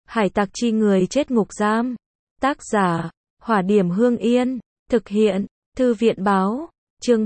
Hải tặc chi người chết ngục giam. Tác giả, Hỏa Điểm Hương Yên. Thực hiện, Thư viện Báo. Chương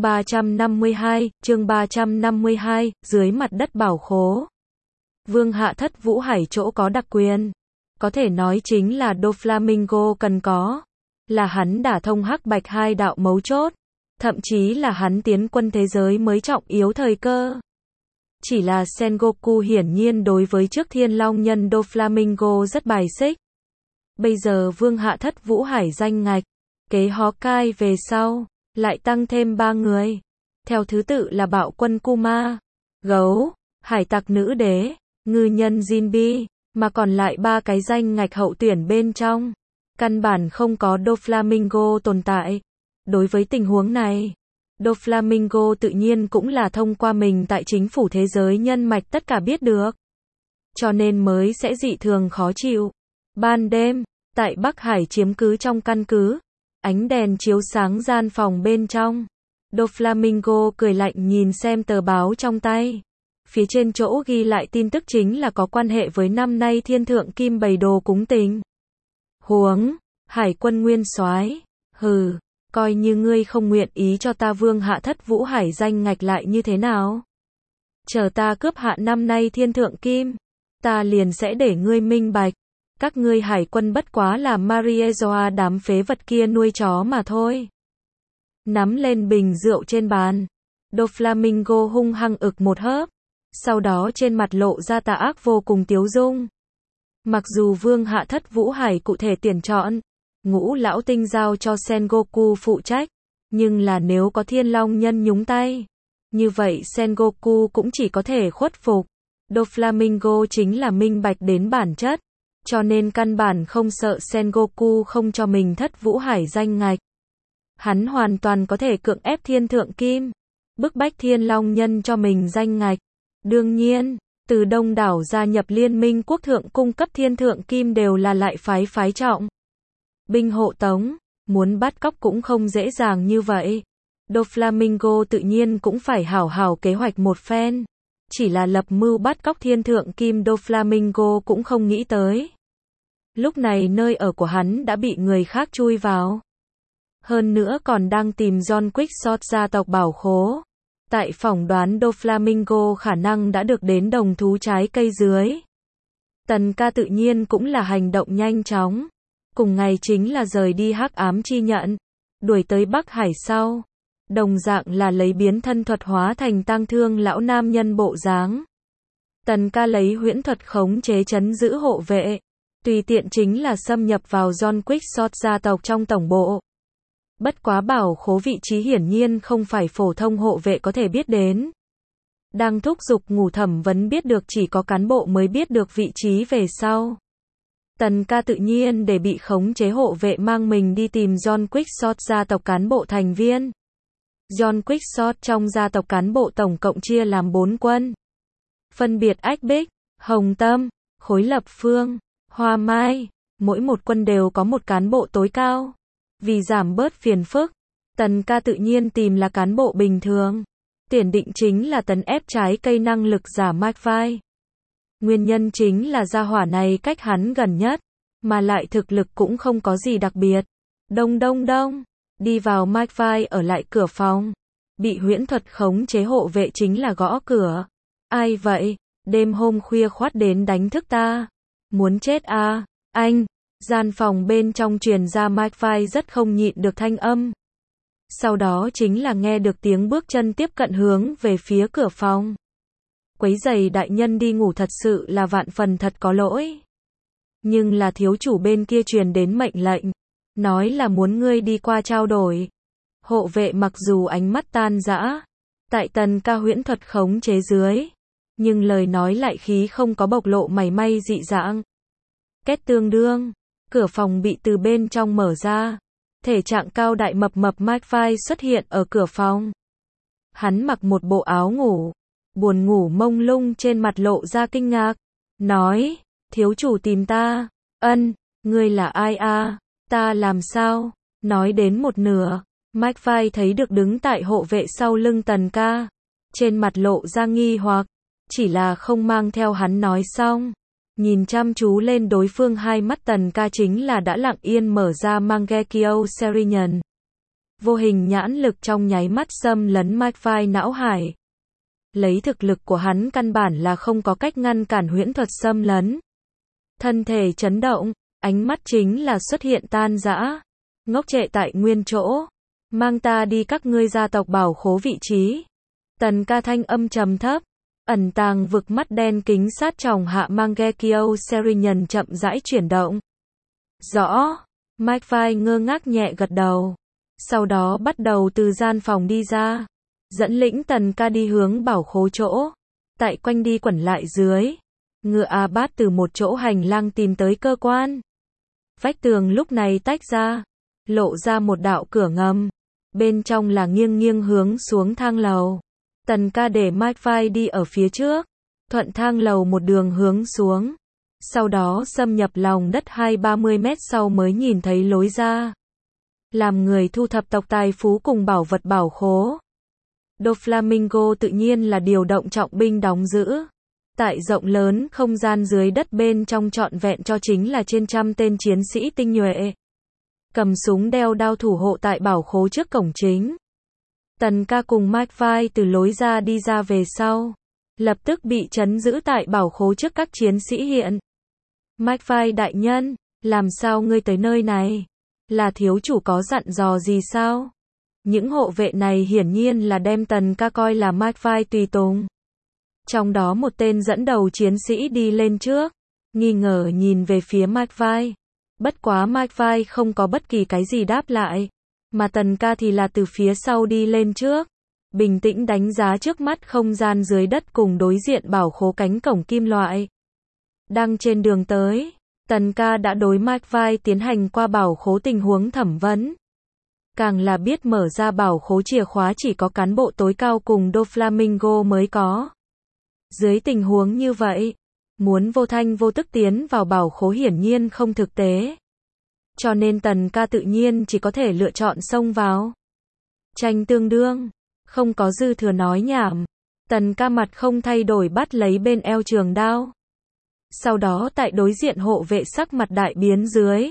352, dưới mặt đất bảo khố. Vương Hạ Thất Vũ Hải chỗ có đặc quyền. Có thể nói chính là Doflamingo cần có. Là hắn đả thông hắc bạch hai đạo mấu chốt. Thậm chí là hắn tiến quân thế giới mới trọng yếu thời cơ. Chỉ là Sengoku hiển nhiên đối với trước Thiên Long Nhân Doflamingo rất bài xích. Bây giờ Vương Hạ Thất Vũ Hải danh ngạch, kế Hawkeye về sau, lại tăng thêm 3 người. Theo thứ tự là Bạo Quân Kuma, Gấu, Hải tặc Nữ Đế, Ngư nhân Jinbe, mà còn lại 3 cái danh ngạch hậu tuyển bên trong. Căn bản không có Doflamingo tồn tại. Đối với tình huống này, Doflamingo tự nhiên cũng là thông qua mình tại chính phủ thế giới nhân mạch tất cả biết được. Cho nên mới sẽ dị thường khó chịu. Ban đêm, tại Bắc Hải chiếm cứ trong căn cứ, ánh đèn chiếu sáng gian phòng bên trong. Doflamingo cười lạnh nhìn xem tờ báo trong tay. Phía trên chỗ ghi lại tin tức chính là có quan hệ với năm nay Thiên Thượng Kim bày đồ cúng tình. Huống, Hải quân nguyên soái, hừ, coi như ngươi không nguyện ý cho ta Vương Hạ Thất Vũ Hải danh ngạch lại như thế nào? Chờ ta cướp hạ năm nay Thiên Thượng Kim, ta liền sẽ để ngươi minh bạch. Các ngươi hải quân bất quá là Mariezoa đám phế vật kia nuôi chó mà thôi. Nắm lên bình rượu trên bàn, Doflamingo hung hăng ực một hớp, sau đó trên mặt lộ ra tà ác vô cùng tiếu dung. Mặc dù Vương Hạ Thất Vũ Hải cụ thể tuyển chọn, Ngũ Lão Tinh giao cho Sengoku phụ trách, nhưng là nếu có Thiên Long Nhân nhúng tay, như vậy Sengoku cũng chỉ có thể khuất phục. Doflamingo chính là minh bạch đến bản chất, cho nên căn bản không sợ Sengoku không cho mình Thất Vũ Hải danh ngạch. Hắn hoàn toàn có thể cưỡng ép Thiên Thượng Kim, bức bách Thiên Long Nhân cho mình danh ngạch. Đương nhiên, từ đông đảo gia nhập Liên minh quốc thượng cung cấp Thiên Thượng Kim đều là lại phái trọng. Binh hộ tống, muốn bắt cóc cũng không dễ dàng như vậy. Doflamingo tự nhiên cũng phải hảo hảo kế hoạch một phen. Chỉ là lập mưu bắt cóc Thiên Thượng Kim Doflamingo cũng không nghĩ tới. Lúc này nơi ở của hắn đã bị người khác chui vào. Hơn nữa còn đang tìm John Quickshot gia tộc bảo khố. Tại phỏng đoán Doflamingo khả năng đã được đến đồng thú trái cây dưới. Tần ca tự nhiên cũng là hành động nhanh chóng. Cùng ngày chính là rời đi Hắc Ám Chi Nhận, đuổi tới Bắc Hải sau. Đồng dạng là lấy biến thân thuật hóa thành tang thương lão nam nhân bộ dáng. Tần ca lấy huyễn thuật khống chế trấn giữ hộ vệ. Tùy tiện chính là xâm nhập vào John Quickshot gia tộc trong tổng bộ. Bất quá bảo khố vị trí hiển nhiên không phải phổ thông hộ vệ có thể biết đến. Đang thúc giục ngủ thẩm vấn biết được chỉ có cán bộ mới biết được vị trí về sau. Tần ca tự nhiên để bị khống chế hộ vệ mang mình đi tìm John Quickshot gia tộc cán bộ thành viên. John Quickshot trong gia tộc cán bộ tổng cộng chia làm 4 quân. Phân biệt Ách Bích, Hồng Tâm, Khối Lập Phương, Hoa Mai, mỗi một quân đều có một cán bộ tối cao. Vì giảm bớt phiền phức, Tần ca tự nhiên tìm là cán bộ bình thường. Tiền định chính là tấn ép trái cây năng lực giả McFly. Nguyên nhân chính là gia hỏa này cách hắn gần nhất, mà lại thực lực cũng không có gì đặc biệt. Đông, đi vào McFly ở lại cửa phòng. Bị huyễn thuật khống chế hộ vệ chính là gõ cửa. Ai vậy? Đêm hôm khuya khoắt đến đánh thức ta. Muốn chết à? Anh! Gian phòng bên trong truyền ra McFly rất không nhịn được thanh âm. Sau đó chính là nghe được tiếng bước chân tiếp cận hướng về phía cửa phòng. Quấy rầy đại nhân đi ngủ thật sự là vạn phần thật có lỗi. Nhưng là thiếu chủ bên kia truyền đến mệnh lệnh. Nói là muốn ngươi đi qua trao đổi. Hộ vệ mặc dù ánh mắt tan rã. Tại Tần ca huyễn thuật khống chế dưới. Nhưng lời nói lại khí không có bộc lộ mảy may dị dạng. Két tương đương. Cửa phòng bị từ bên trong mở ra. Thể trạng cao đại mập McFly xuất hiện ở cửa phòng. Hắn mặc một bộ áo ngủ. Buồn ngủ mông lung trên mặt lộ ra kinh ngạc. Nói, thiếu chủ tìm ta. Ngươi là ai à? Ta làm sao? Nói đến một nửa, McFly thấy được đứng tại hộ vệ sau lưng Tần ca. Trên mặt lộ ra nghi hoặc, chỉ là không mang theo hắn nói xong. Nhìn chăm chú lên đối phương, hai mắt Tần Ca chính là đã lặng yên mở ra Mangekyo Serenian. Vô hình nhãn lực trong nháy mắt xâm lấn McFly não hải. Lấy thực lực của hắn căn bản là không có cách ngăn cản huyễn thuật xâm lấn. Thân thể chấn động, ánh mắt chính là xuất hiện tan rã. Ngốc trệ tại nguyên chỗ. Mang ta đi các ngươi gia tộc bảo khố vị trí. Tần Ca thanh âm trầm thấp. Ẩn tàng vực mắt đen kính sát tròng hạ Mangekyo Serenian chậm rãi chuyển động. Rõ. McFly ngơ ngác nhẹ gật đầu. Sau đó bắt đầu từ gian phòng đi ra. Dẫn lĩnh Tần Ca đi hướng bảo khố chỗ. Tại quanh đi quẩn lại dưới. Ngựa A-Bát từ một chỗ hành lang tìm tới cơ quan. Vách tường lúc này tách ra. Lộ ra một đạo cửa ngầm. Bên trong là nghiêng nghiêng hướng xuống thang lầu. Tần Ca để McFly đi ở phía trước. Thuận thang lầu một đường hướng xuống. Sau đó xâm nhập lòng đất 20-30 mét sau mới nhìn thấy lối ra. Làm người thu thập tộc tài phú cùng bảo vật bảo khố. Doflamingo tự nhiên là điều động trọng binh đóng giữ. Tại rộng lớn không gian dưới đất bên trong trọn vẹn cho chính là trên trăm tên chiến sĩ tinh nhuệ. Cầm súng đeo đao thủ hộ tại bảo khố trước cổng chính. Tần Ca cùng McFly từ lối ra đi ra về sau. Lập tức bị trấn giữ tại bảo khố trước các chiến sĩ hiện. McFly đại nhân, làm sao ngươi tới nơi này? Là thiếu chủ có dặn dò gì sao? Những hộ vệ này hiển nhiên là đem Tần Ca coi là McFly tùy tùng. Trong đó một tên dẫn đầu chiến sĩ đi lên trước, nghi ngờ nhìn về phía McFly. Bất quá McFly không có bất kỳ cái gì đáp lại, mà Tần Ca thì là từ phía sau đi lên trước, bình tĩnh đánh giá trước mắt không gian dưới đất cùng đối diện bảo khố cánh cổng kim loại. Đang trên đường tới, Tần Ca đã đối McFly tiến hành qua bảo khố tình huống thẩm vấn. Càng là biết mở ra bảo khố chìa khóa chỉ có cán bộ tối cao cùng Doflamingo mới có. Dưới tình huống như vậy, muốn vô thanh vô tức tiến vào bảo khố hiển nhiên không thực tế. Cho nên Tần Ca tự nhiên chỉ có thể lựa chọn xông vào. Tranh tương đương, không có dư thừa nói nhảm. Tần Ca mặt không thay đổi bắt lấy bên eo trường đao. Sau đó tại đối diện hộ vệ sắc mặt đại biến dưới.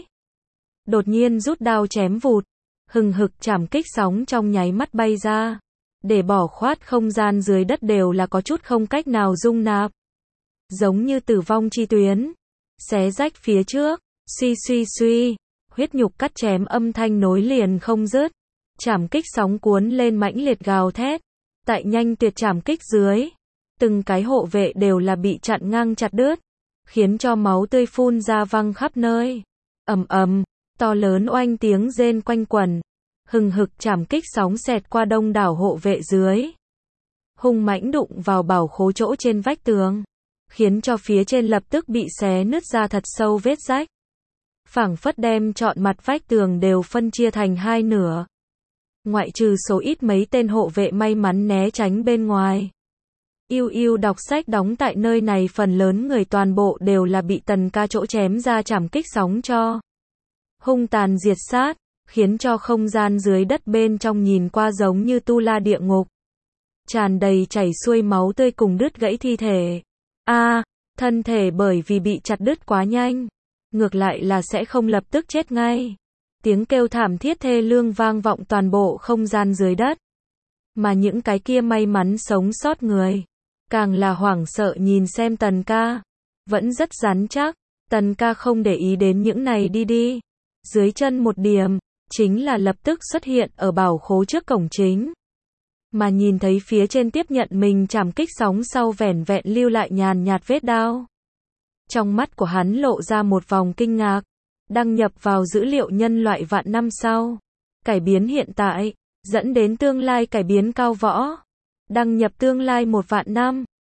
Đột nhiên rút đao chém vụt. Hừng hực chảm kích sóng trong nháy mắt bay ra. Để bỏ khoát không gian dưới đất đều là có chút không cách nào dung nạp. Giống như tử vong chi tuyến. Xé rách phía trước. Suy suy suy. Huyết nhục cắt chém âm thanh nối liền không dứt. Chảm kích sóng cuốn lên mãnh liệt gào thét. Tại nhanh tuyệt chảm kích dưới. Từng cái hộ vệ đều là bị chặn ngang chặt đứt. Khiến cho máu tươi phun ra văng khắp nơi. Ầm ầm. To lớn oanh tiếng rên quanh quẩn. Hừng hực chảm kích sóng xẹt qua đông đảo hộ vệ dưới. Hung mãnh đụng vào bảo khố chỗ trên vách tường. Khiến cho phía trên lập tức bị xé nứt ra thật sâu vết rách. Phảng phất đem trọn mặt vách tường đều phân chia thành hai nửa. Ngoại trừ số ít mấy tên hộ vệ may mắn né tránh bên ngoài. Yêu đọc sách đóng tại nơi này phần lớn người toàn bộ đều là bị Tần Ca chỗ chém ra chảm kích sóng cho. Hung tàn diệt sát, khiến cho không gian dưới đất bên trong nhìn qua giống như tu la địa ngục. Tràn đầy chảy xuôi máu tươi cùng đứt gãy thi thể. Thân thể bởi vì bị chặt đứt quá nhanh. Ngược lại là sẽ không lập tức chết ngay. Tiếng kêu thảm thiết thê lương vang vọng toàn bộ không gian dưới đất. Mà những cái kia may mắn sống sót người. Càng là hoảng sợ nhìn xem Tần Ca. Vẫn rất rắn chắc. Tần Ca không để ý đến những này đi. Dưới chân một điểm, chính là lập tức xuất hiện ở bảo khố trước cổng chính. Mà nhìn thấy phía trên tiếp nhận mình chảm kích sóng sau vẻn vẹn lưu lại nhàn nhạt vết đao. Trong mắt của hắn lộ ra một vòng kinh ngạc. Đăng nhập vào dữ liệu nhân loại vạn năm sau. Cải biến hiện tại, dẫn đến tương lai cải biến cao võ. Đăng nhập tương lai 1 vạn năm.